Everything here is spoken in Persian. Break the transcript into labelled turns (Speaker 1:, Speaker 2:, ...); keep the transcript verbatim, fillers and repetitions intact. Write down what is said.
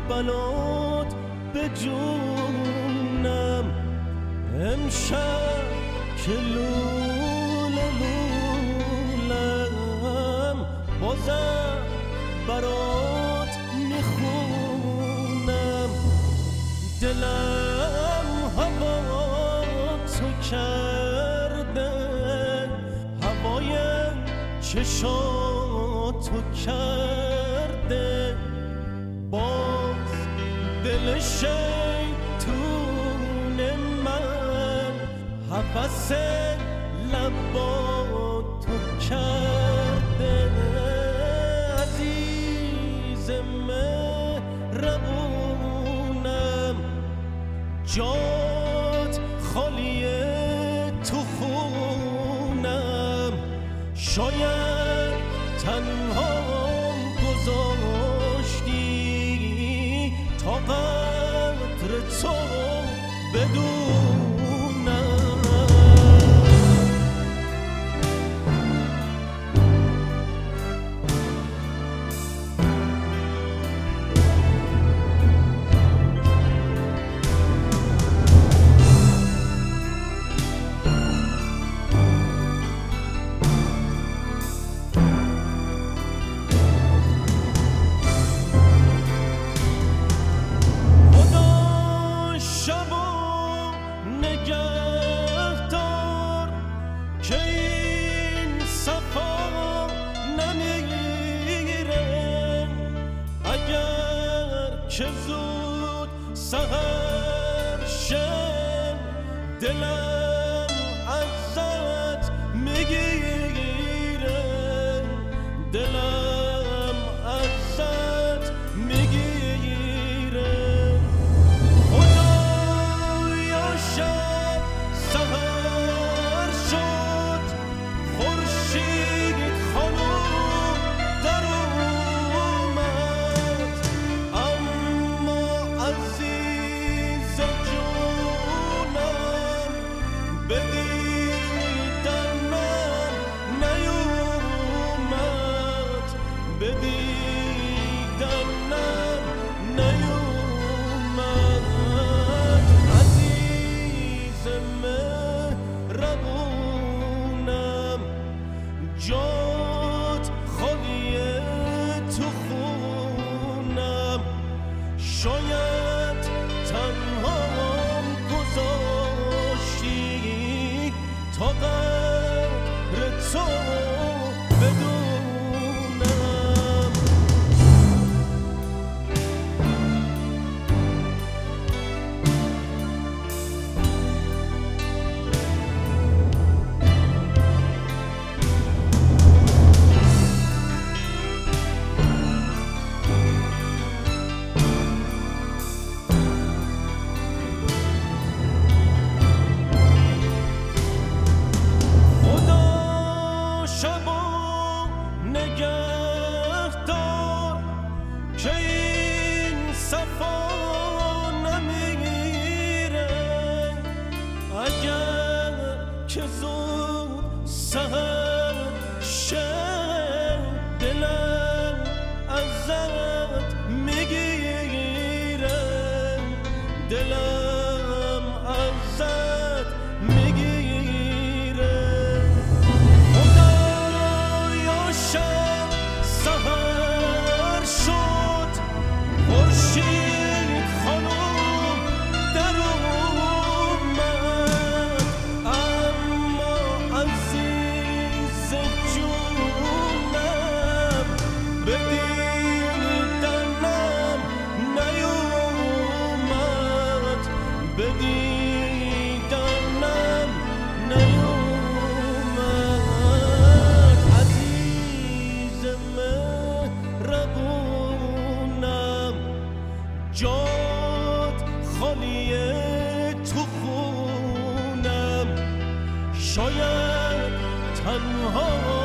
Speaker 1: بلات به جونم امشب که لوله لولم بازم برات میخونم دلم هوا تو کرده هوای چشاتو کرده باز دل شیطون من هوس لباتو کرده عزیز مهربونم جات خالیه تو خونم شاید تنهام گذاشتی تا قدر تو بدونم چه زود سحر شه دلم ازت میگیره دلم ازت میگیره خدایا شب سحر شد خورشید خانم در جات خالیه تو خونم شاید تنهام گذاشتی تا قدر تو بدونم که این صفا نمیره اگر که زود سحر شه دلم ازت میگیره دلم ازت میگیره خدایا شب سحر شد خورشید خانم در اومد اما عزیز جونم به دیدنم نیومد به دیدنم نیومد عزیز مهربونم جات خالیه تو خونم شاید تنها